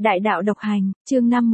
Đại đạo độc hành, chương 5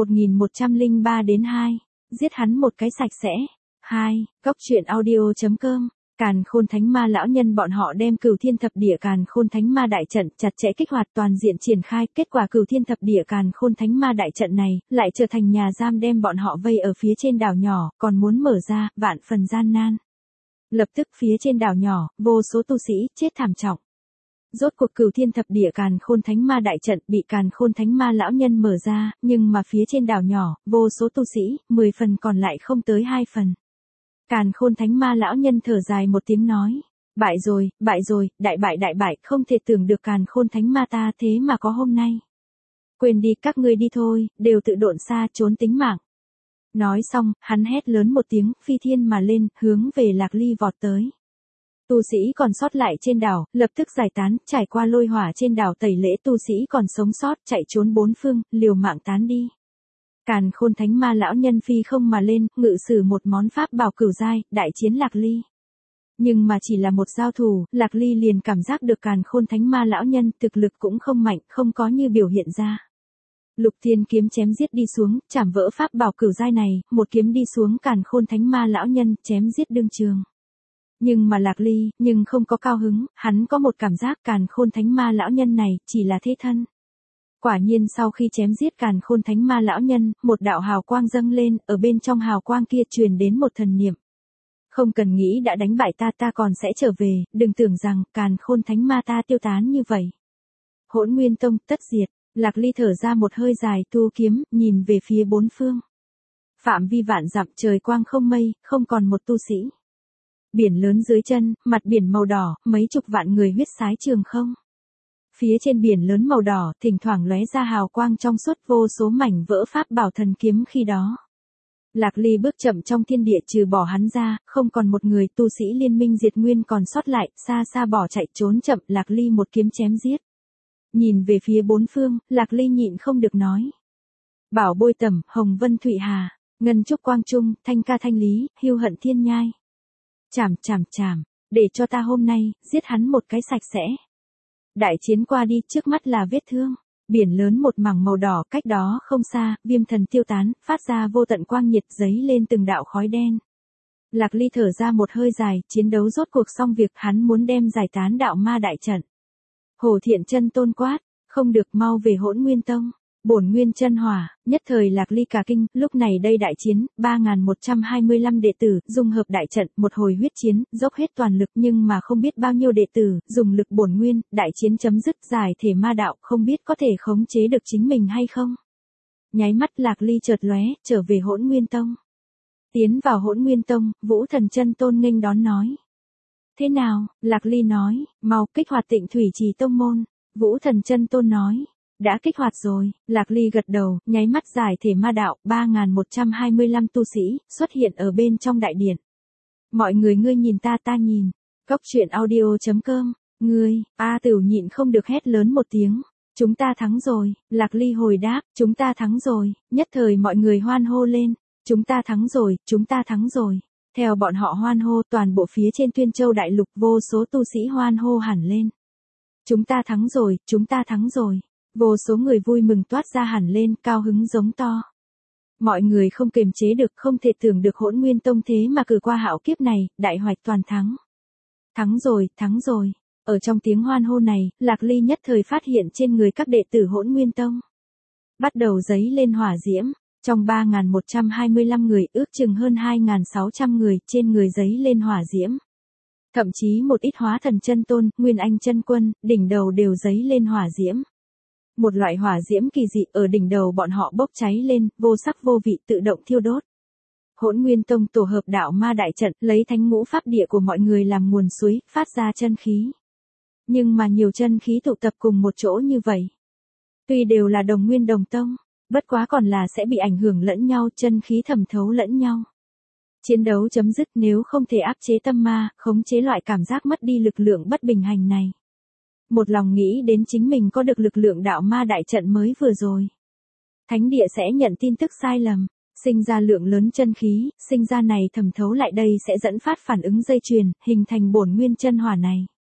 1103 đến 2. Giết hắn một cái sạch sẽ. 2. Cốc truyện audio.com. Càn Khôn Thánh Ma lão nhân bọn họ đem Cửu Thiên Thập Địa Càn Khôn Thánh Ma đại trận chặt chẽ kích hoạt toàn diện triển khai, kết quả Cửu Thiên Thập Địa Càn Khôn Thánh Ma đại trận này lại trở thành nhà giam đem bọn họ vây ở phía trên đảo nhỏ, còn muốn mở ra, vạn phần gian nan. Lập tức phía trên đảo nhỏ, vô số tu sĩ chết thảm trọng. Rốt cuộc Cửu Thiên Thập Địa Càn Khôn Thánh Ma đại trận bị Càn Khôn Thánh Ma lão nhân mở ra, nhưng mà phía trên đảo nhỏ, vô số tu sĩ, 10 phần còn lại không tới 2 phần. Càn Khôn Thánh Ma lão nhân thở dài một tiếng nói, bại rồi, đại bại, không thể tưởng được Càn Khôn Thánh Ma ta thế mà có hôm nay. Quên đi, các ngươi đi thôi, đều tự độn xa trốn tính mạng. Nói xong, hắn hét lớn một tiếng, phi thiên mà lên, hướng về Lạc Ly vọt tới. Tu sĩ còn sót lại trên đảo, lập tức giải tán, trải qua lôi hỏa trên đảo tẩy lễ, tu sĩ còn sống sót, chạy trốn bốn phương, liều mạng tán đi. Càn Khôn Thánh Ma lão nhân phi không mà lên, ngự sử một món pháp bảo cửu giai, đại chiến Lạc Ly. Nhưng mà chỉ là một giao thủ, Lạc Ly liền cảm giác được Càn Khôn Thánh Ma lão nhân thực lực cũng không mạnh, không có như biểu hiện ra. Lục Thiên kiếm chém giết đi xuống, chảm vỡ pháp bảo cửu giai này, một kiếm đi xuống Càn Khôn Thánh Ma lão nhân, chém giết đương trường. Nhưng mà Lạc Ly, nhưng không có cao hứng, hắn có một cảm giác Càn Khôn Thánh Ma lão nhân này, chỉ là thế thân. Quả nhiên sau khi chém giết Càn Khôn Thánh Ma lão nhân, một đạo hào quang dâng lên, ở bên trong hào quang kia truyền đến một thần niệm. Không cần nghĩ đã đánh bại ta còn sẽ trở về, đừng tưởng rằng Càn Khôn Thánh Ma ta tiêu tán như vậy. Hỗn Nguyên Tông tất diệt, Lạc Ly thở ra một hơi dài, tu kiếm, nhìn về phía bốn phương. Phạm vi vạn dặm, trời quang không mây, không còn một tu sĩ. Biển lớn dưới chân, mặt biển màu đỏ, mấy chục vạn người huyết sái trường không. Phía trên biển lớn màu đỏ, thỉnh thoảng lóe ra hào quang trong suốt, vô số mảnh vỡ pháp bảo thần kiếm khi đó. Lạc Ly bước chậm trong thiên địa, trừ bỏ hắn ra, không còn một người. Tu sĩ liên minh diệt nguyên còn sót lại, xa xa bỏ chạy trốn chậm, Lạc Ly một kiếm chém giết. Nhìn về phía bốn phương, Lạc Ly nhịn không được nói. Bảo Bôi Tẩm, Hồng Vân Thụy Hà, Ngân Trúc Quang Trung, Thanh Ca Thanh Lý, Hưu Hận Thiên Nhai. Chảm, để cho ta hôm nay, giết hắn một cái sạch sẽ. Đại chiến qua đi, trước mắt là vết thương. Biển lớn một mảng màu đỏ, cách đó không xa, viêm thần tiêu tán, phát ra vô tận quang nhiệt, giấy lên từng đạo khói đen. Lạc Ly thở ra một hơi dài, chiến đấu rốt cuộc xong việc, hắn muốn đem giải tán đạo ma đại trận. Hồ Thiện Chân Tôn quát, không được, mau về Hỗn Nguyên Tông. Bổn nguyên chân hỏa, nhất thời Lạc Ly cả kinh, lúc này đây đại chiến, 3125 đệ tử, dung hợp đại trận, một hồi huyết chiến, dốc hết toàn lực, nhưng mà không biết bao nhiêu đệ tử, dùng lực bổn nguyên, đại chiến chấm dứt, giải thể ma đạo, không biết có thể khống chế được chính mình hay không. Nháy mắt Lạc Ly chợt lóe, trở về Hỗn Nguyên Tông. Tiến vào Hỗn Nguyên Tông, Vũ Thần Chân Tôn nghênh đón nói. Thế nào, Lạc Ly nói, mau kích hoạt Tịnh Thủy Trì tông môn. Vũ Thần Chân Tôn nói. Đã kích hoạt rồi, Lạc Ly gật đầu, nháy mắt giải thể ma đạo, 3125 tu sĩ, xuất hiện ở bên trong đại điện. Mọi người ngươi nhìn ta nhìn. Cốc truyện audio.com, ngươi, A Tửu nhịn không được hét lớn một tiếng. Chúng ta thắng rồi, Lạc Ly hồi đáp, chúng ta thắng rồi, nhất thời mọi người hoan hô lên. Chúng ta thắng rồi. Theo bọn họ hoan hô, toàn bộ phía trên Tuyên Châu đại lục vô số tu sĩ hoan hô hẳn lên. Chúng ta thắng rồi. Vô số người vui mừng toát ra hẳn lên, cao hứng giống to. Mọi người không kiềm chế được, không thể tưởng được Hỗn Nguyên Tông thế mà cử qua hạo kiếp này, đại hoạch toàn thắng. Thắng rồi. Ở trong tiếng hoan hô này, Lạc Ly nhất thời phát hiện trên người các đệ tử Hỗn Nguyên Tông bắt đầu giấy lên hỏa diễm. Trong 3125 người, ước chừng hơn 2600 người, trên người giấy lên hỏa diễm. Thậm chí một ít Hóa Thần Chân Tôn, Nguyên Anh Chân Quân, đỉnh đầu đều giấy lên hỏa diễm. Một loại hỏa diễm kỳ dị ở đỉnh đầu bọn họ bốc cháy lên, vô sắc vô vị, tự động thiêu đốt. Hỗn Nguyên Tông tổ hợp đạo ma đại trận, lấy thánh ngũ pháp địa của mọi người làm nguồn suối, phát ra chân khí. Nhưng mà nhiều chân khí tụ tập cùng một chỗ như vậy. Tuy đều là đồng nguyên đồng tông, bất quá còn là sẽ bị ảnh hưởng lẫn nhau, chân khí thẩm thấu lẫn nhau. Chiến đấu chấm dứt, nếu không thể áp chế tâm ma, khống chế loại cảm giác mất đi lực lượng bất bình hành này. Một lòng nghĩ đến chính mình có được lực lượng đạo ma đại trận mới vừa rồi. Thánh địa sẽ nhận tin tức sai lầm, sinh ra lượng lớn chân khí, sinh ra này thẩm thấu lại đây sẽ dẫn phát phản ứng dây chuyền, hình thành bổn nguyên chân hỏa này.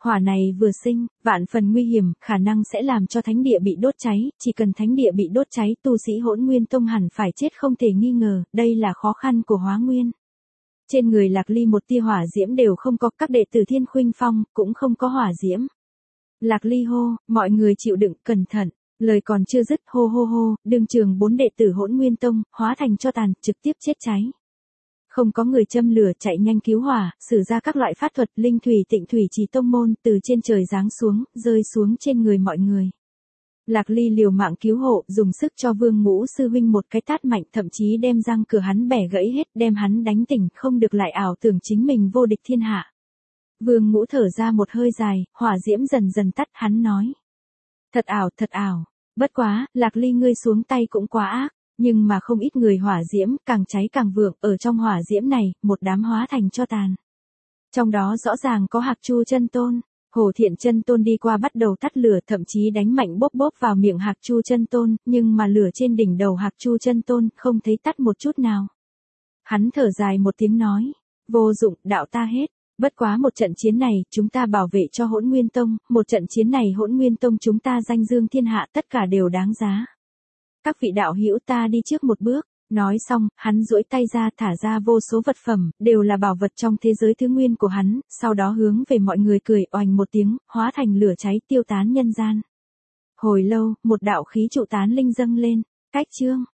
Hỏa này vừa sinh, vạn phần nguy hiểm, khả năng sẽ làm cho thánh địa bị đốt cháy, chỉ cần thánh địa bị đốt cháy, tu sĩ Hỗn Nguyên Tông hẳn phải chết không thể nghi ngờ, đây là khó khăn của Hóa Nguyên. Trên người Lạc Ly một tia hỏa diễm đều không có, các đệ tử Thiên Khuynh Phong cũng không có hỏa diễm. Lạc Ly hô, mọi người chịu đựng, cẩn thận. Lời còn chưa dứt, hô hô hô, đường trường 4 đệ tử Hỗn Nguyên Tông hóa thành tro tàn, trực tiếp chết cháy. Không có người châm lửa, chạy nhanh cứu hỏa, sử ra các loại pháp thuật, linh thủy Tịnh Thủy Trì tông môn từ trên trời giáng xuống, rơi xuống trên người mọi người. Lạc Ly liều mạng cứu hộ, dùng sức cho Vương Ngũ sư huynh một cái tát mạnh, thậm chí đem răng cửa hắn bẻ gãy hết, đem hắn đánh tỉnh, không được lại ảo tưởng chính mình vô địch thiên hạ. Vương Ngũ thở ra một hơi dài, hỏa diễm dần dần tắt, hắn nói: thật ảo, thật ảo. Bất quá, Lạc Ly ngươi xuống tay cũng quá ác, nhưng mà không ít người hỏa diễm, càng cháy càng vượng, ở trong hỏa diễm này, một đám hóa thành tro tàn. Trong đó rõ ràng có Hạc Chu chân tôn. Hồ Thiện chân tôn đi qua bắt đầu tắt lửa, thậm chí đánh mạnh bốp bốp vào miệng Hạc Chu chân tôn, nhưng mà lửa trên đỉnh đầu Hạc Chu chân tôn không thấy tắt một chút nào. Hắn thở dài một tiếng nói: vô dụng, đạo ta hết. Bất quá một trận chiến này, chúng ta bảo vệ cho Hỗn Nguyên Tông, một trận chiến này Hỗn Nguyên Tông chúng ta danh dương thiên hạ, tất cả đều đáng giá. Các vị đạo hữu, ta đi trước một bước. Nói xong, hắn duỗi tay ra thả ra vô số vật phẩm, đều là bảo vật trong thế giới thứ nguyên của hắn, sau đó hướng về mọi người cười oành một tiếng, hóa thành lửa cháy tiêu tán nhân gian. Hồi lâu, một đạo khí trụ tán linh dâng lên, cách chương.